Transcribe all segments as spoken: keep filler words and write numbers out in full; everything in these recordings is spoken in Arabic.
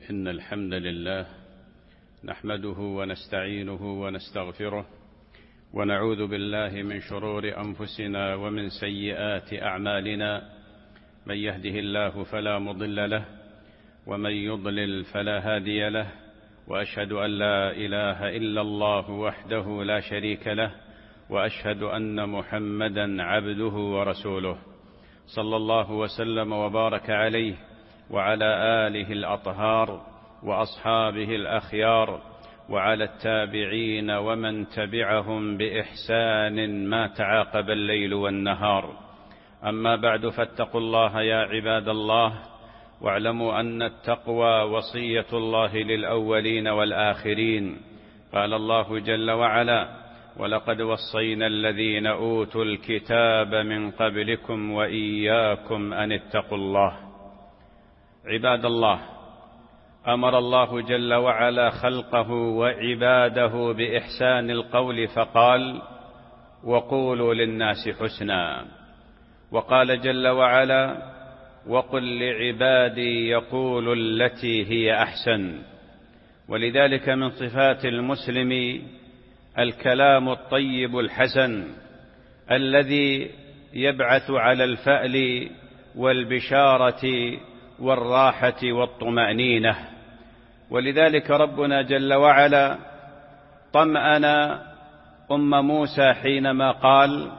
إن الحمد لله نحمده ونستعينه ونستغفره ونعوذ بالله من شرور أنفسنا ومن سيئات أعمالنا. من يهده الله فلا مضل له ومن يضلل فلا هادي له، وأشهد أن لا إله إلا الله وحده لا شريك له، وأشهد أن محمدا عبده ورسوله، صلى الله وسلم وبارك عليه وعلى آله الأطهار وأصحابه الأخيار وعلى التابعين ومن تبعهم بإحسان ما تعاقب الليل والنهار. أما بعد، فاتقوا الله يا عباد الله، واعلموا أن التقوى وصية الله للأولين والآخرين. قال الله جل وعلا: ولقد وصينا الذين أوتوا الكتاب من قبلكم وإياكم أن اتقوا الله. عباد الله، أمر الله جل وعلا خلقه وعباده بإحسان القول فقال: وقولوا للناس حسنا. وقال جل وعلا: وقل لعبادي يقولوا التي هي أحسن. ولذلك من صفات المسلم الكلام الطيب الحسن الذي يبعث على الفأل والبشارة والراحة والطمأنينة. ولذلك ربنا جل وعلا طمأن أم موسى حينما قال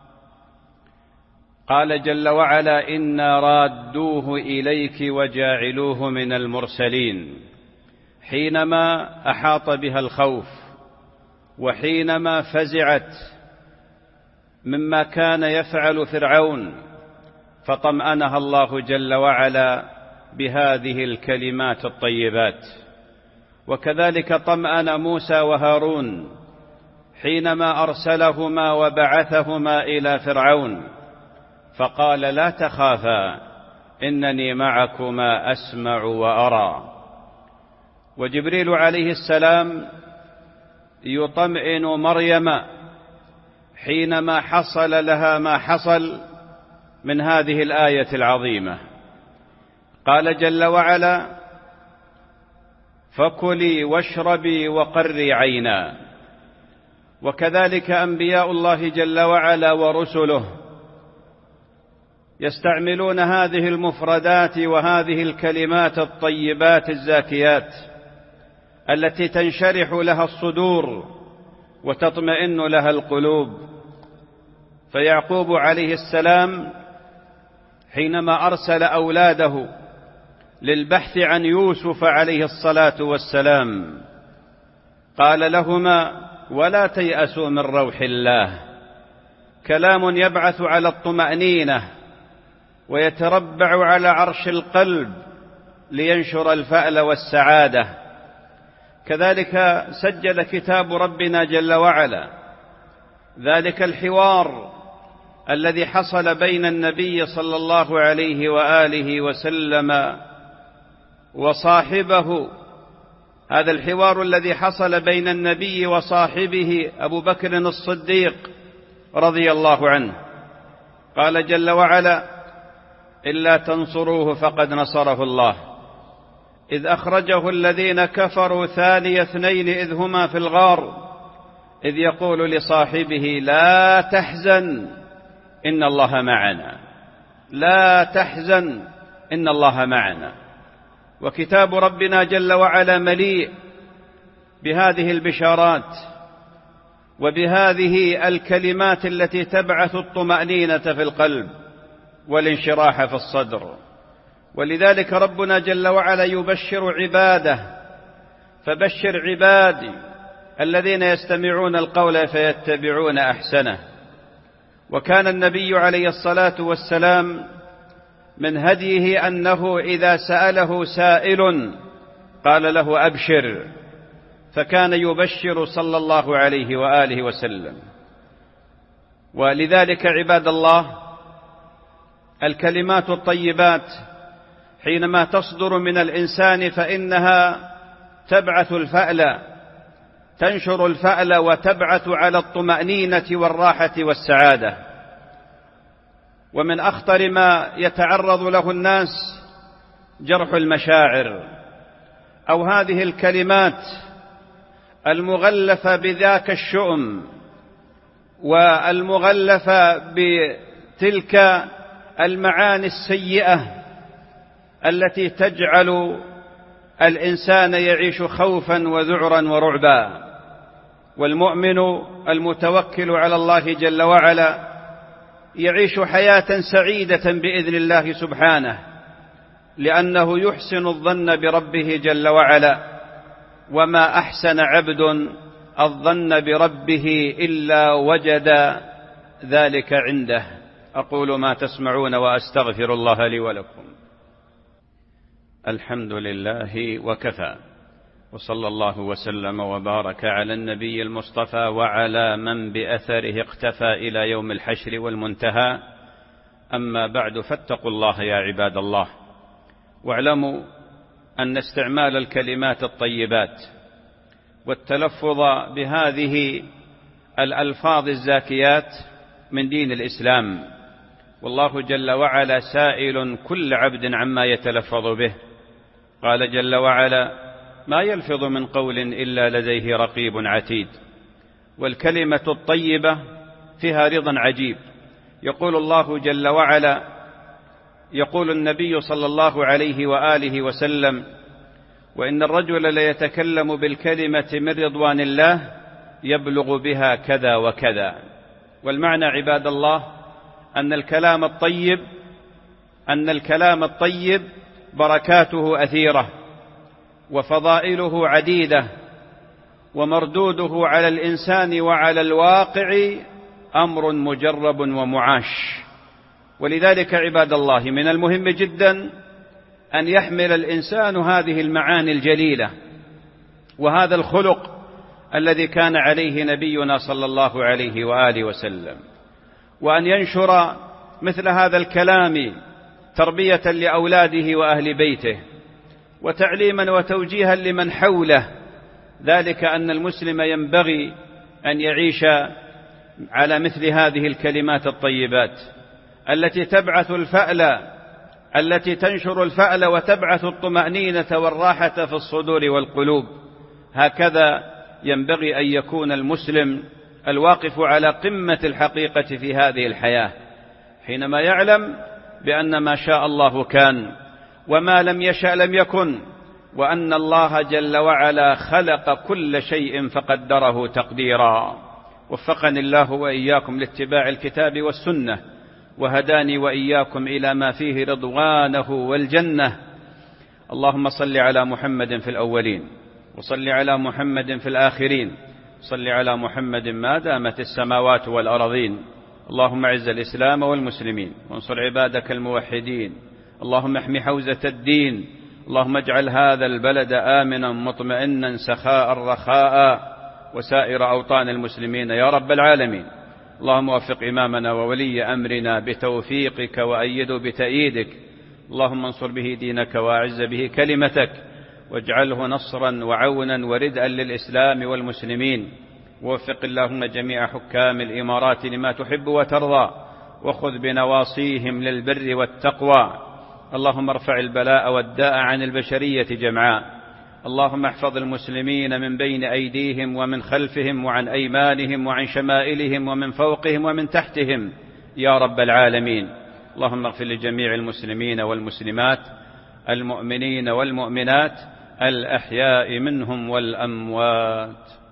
قال جل وعلا: إنا رادوه إليك وجاعلوه من المرسلين. حينما أحاط بها الخوف وحينما فزعت مما كان يفعل فرعون، فطمأنها الله جل وعلا بهذه الكلمات الطيبات. وكذلك طمأن موسى وهارون حينما أرسلهما وبعثهما إلى فرعون، فقال: لا تخافا إنني معكما أسمع وأرى. وجبريل عليه السلام يطمئن مريم حينما حصل لها ما حصل من هذه الآية العظيمة. قال جل وعلا: فكلي واشربي وقري عينا. وكذلك أنبياء الله جل وعلا ورسله يستعملون هذه المفردات وهذه الكلمات الطيبات الزاكيات التي تنشرح لها الصدور وتطمئن لها القلوب. فيعقوب عليه السلام حينما أرسل أولاده للبحث عن يوسف عليه الصلاة والسلام قال لهما: ولا تيأسوا من روح الله. كلام يبعث على الطمأنينة ويتربع على عرش القلب لينشر الفأل والسعادة. كذلك سجل كتاب ربنا جل وعلا ذلك الحوار الذي حصل بين النبي صلى الله عليه وآله وسلم وصاحبه، هذا الحوار الذي حصل بين النبي وصاحبه أبو بكر الصديق رضي الله عنه. قال جل وعلا: إلا تنصروه فقد نصره الله إذ أخرجه الذين كفروا ثاني اثنين إذ هما في الغار إذ يقول لصاحبه: لا تحزن إن الله معنا. لا تحزن إن الله معنا. وكتاب ربنا جل وعلا مليء بهذه البشارات وبهذه الكلمات التي تبعث الطمأنينة في القلب والانشراح في الصدر. ولذلك ربنا جل وعلا يبشر عباده: فبشر عبادي الذين يستمعون القول فيتبعون أحسنه. وكان النبي عليه الصلاة والسلام من هديه أنه إذا سأله سائل قال له: أبشر. فكان يبشر صلى الله عليه وآله وسلم. ولذلك عباد الله، الكلمات الطيبات حينما تصدر من الإنسان فإنها تبعث الفأل، تنشر الفأل وتبعث على الطمأنينة والراحة والسعادة. ومن أخطر ما يتعرض له الناس جرح المشاعر أو هذه الكلمات المغلفة بذاك الشؤم والمغلفة بتلك المعاني السيئة التي تجعل الإنسان يعيش خوفا وذعرا ورعبا. والمؤمن المتوكل على الله جل وعلا يعيش حياة سعيدة بإذن الله سبحانه، لأنه يحسن الظن بربه جل وعلا، وما أحسن عبد الظن بربه إلا وجد ذلك عنده. أقول ما تسمعون وأستغفر الله لي ولكم. الحمد لله وكفى، وصلى الله وسلم وبارك على النبي المصطفى وعلى من بأثره اقتفى إلى يوم الحشر والمنتهى. أما بعد، فاتقوا الله يا عباد الله، واعلموا أن استعمال الكلمات الطيبات والتلفظ بهذه الألفاظ الزاكيات من دين الإسلام، والله جل وعلا سائل كل عبد عما يتلفظ به. قال جل وعلا: ما يلفظ من قول إلا لديه رقيب عتيد. والكلمة الطيبة فيها رضا عجيب. يقول الله جل وعلا، يقول النبي صلى الله عليه وآله وسلم: وإن الرجل ليتكلم بالكلمة من رضوان الله يبلغ بها كذا وكذا. والمعنى عباد الله أن الكلام الطيب أن الكلام الطيب بركاته أثيرة وفضائله عديدة، ومردوده على الإنسان وعلى الواقع أمر مجرب ومعاش. ولذلك عباد الله من المهم جدا أن يحمل الإنسان هذه المعاني الجليلة وهذا الخلق الذي كان عليه نبينا صلى الله عليه وآله وسلم، وأن ينشر مثل هذا الكلام تربية لأولاده وأهل بيته، وتعليما وتوجيها لمن حوله. ذلك أن المسلم ينبغي أن يعيش على مثل هذه الكلمات الطيبات التي تبعث الفأل التي تنشر الفأل وتبعث الطمأنينة والراحة في الصدور والقلوب. هكذا ينبغي أن يكون المسلم الواقف على قمة الحقيقة في هذه الحياة، حينما يعلم بأن ما شاء الله كان وما لم يشأ لم يكن، وأن الله جل وعلا خلق كل شيء فقدره تقديرا. وفقني الله وإياكم لاتباع الكتاب والسنة، وهداني وإياكم إلى ما فيه رضوانه والجنة. اللهم صل على محمد في الأولين، وصل على محمد في الآخرين، صل على محمد ما دامت السماوات والأرضين. اللهم اعز الإسلام والمسلمين، وانصر عبادك الموحدين. اللهم احمي حوزة الدين. اللهم اجعل هذا البلد آمنا مطمئنا سخاء رخاء، وسائر أوطان المسلمين يا رب العالمين. اللهم وفق إمامنا وولي أمرنا بتوفيقك وأيده بتأييدك. اللهم انصر به دينك وأعز به كلمتك، واجعله نصرا وعونا وردءا للإسلام والمسلمين. ووفق اللهم جميع حكام الإمارات لما تحب وترضى، وخذ بنواصيهم للبر والتقوى. اللهم ارفع البلاء والداء عن البشرية جمعاء. اللهم احفظ المسلمين من بين أيديهم ومن خلفهم وعن أيمانهم وعن شمائلهم ومن فوقهم ومن تحتهم يا رب العالمين. اللهم اغفر لجميع المسلمين والمسلمات، المؤمنين والمؤمنات، الأحياء منهم والأموات.